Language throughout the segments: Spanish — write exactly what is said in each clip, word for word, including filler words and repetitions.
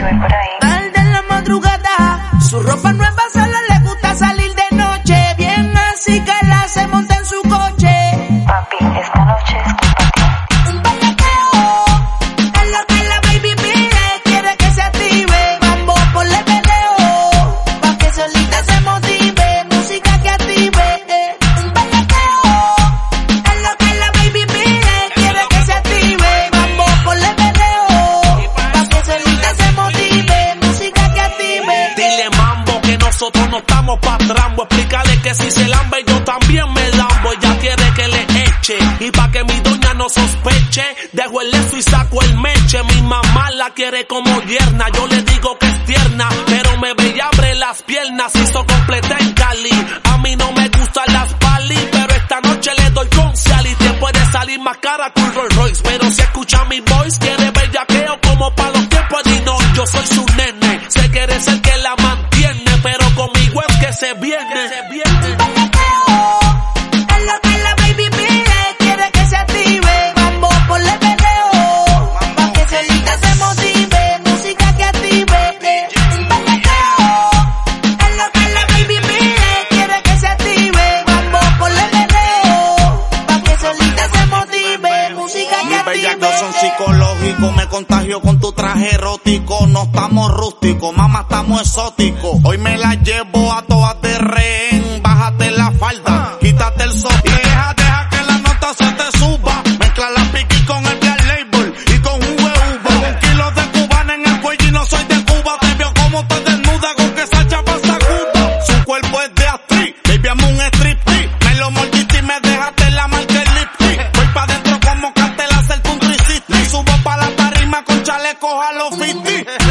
voy por ahí. Tarde en la madrugada, su ropa nueva solo le gusta salir de noche. Bien así que la se monta en su coche. Papi, esta noche es culpa ti. Un bellaqueo es lo que la baby pide. Quiere que se active, mambo ponle peleo, pa' que solita se motive, música que active. Un bellaqueo es lo que la baby pide. Quiere que se active, mambo ponle peleo, pa' que solita se motive, música que active. Dile mambo que nosotros no estamos pa' trambo. Explícale que si se lambe yo también me lambo. Ella quiere que le eche y pa' que mi doña no sospeche, dejo el leso y saco el meche. Mi mamá la quiere como yerna, yo le digo que es tierna, pero me ve y abre las piernas. Hizo completa en Cali, a mí no me gustan las pali, pero esta noche le doy con Sally. Te puede salir más cara que un Rolls Royce, pero si escucha mi voice quiere bellaqueo como pa' los tiempos de no. Yo soy su nene, sé que eres el que la mantiene, pero conmigo es que se viene, que se viene. Es lo que la baby pide, quiere que se active, mambo ponle peleo, pa' que solita se motive, música que active. Un bellaqueo es lo que la baby pide, quiere que se active, mambo ponle peleo, pa' que solita se motive, música que Mis active. bellacos son psicológicos, me contagio con tu traje erótico. No estamos rústicos, mamá, estamos exóticos. Hoy me la llevo a todas de rehén. Bájate la falda, quítate el sostén. Y deja, deja que la nota se te suba. Mezcla la piqui con el Black Label y con jugo de uva. Un kilo de cubana en el cuello y no soy de Cuba. Te veo como te desnuda con que esa chapa sacuda. Su cuerpo es de actriz, baby, amo un striptease. Me lo mordiste y me dejaste la marca el lipstick. Voy pa' dentro como cartel a hacer country city. Subo pa' la tarima con chalecos a los cincuenta.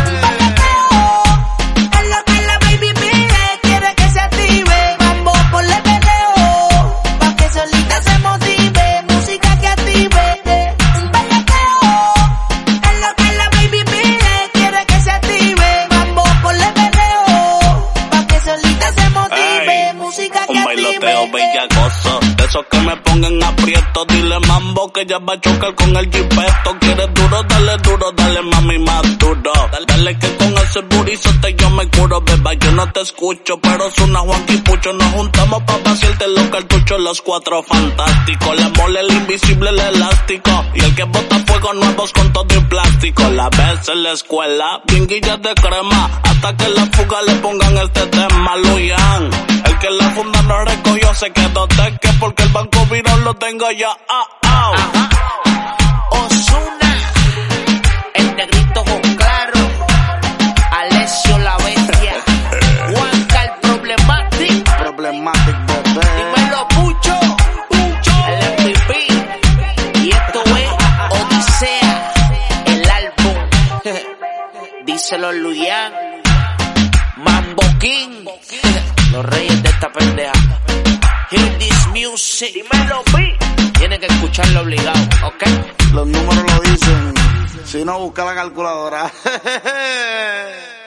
Es lo que la baby pide, quiere que se active, mambo ponle peleo, pa' que solita se motive, música que active. Un bellaqueo es lo que la baby pide, quiere que se active, mambo ponle peleo, pa' que solita se motive, Ey, música que un bailoteo bellacoso, de esos que me pongan aprieto. Dile mambo que ya va a chocar con el jipeto. Quieres duro, dale duro, dale mami más duro. Dale, dale que con ese burizote yo me curo, beba. Yo no te escucho, pero suena Juanqui Pucho. Nos juntamos pa' vaciarte los cartuchos, los cuatro fantásticos. Le mole el invisible, el elástico, y el que bota fuego nuevos con todo y plástico. La ves en la escuela, bien guillas de crema, hasta que la fuga le pongan este tema. Luyan, el que la funda no recogió se quedó teque, porque el banco viró lo tengo ya. Ah, ah. Ozuna, el negrito ojo claro, Alessio la bestia, Juanca el Problematic, Problematic, bebé. dímelo Pucho, Pucho, el M V P, y esto es Odisea, el álbum, díselo Luyan, Mambo King, los reyes de esta pendeja. Hear this music, dímelo P, tiene que escucharlo obligado, ¿ok? Los números lo dicen, si no busca la calculadora.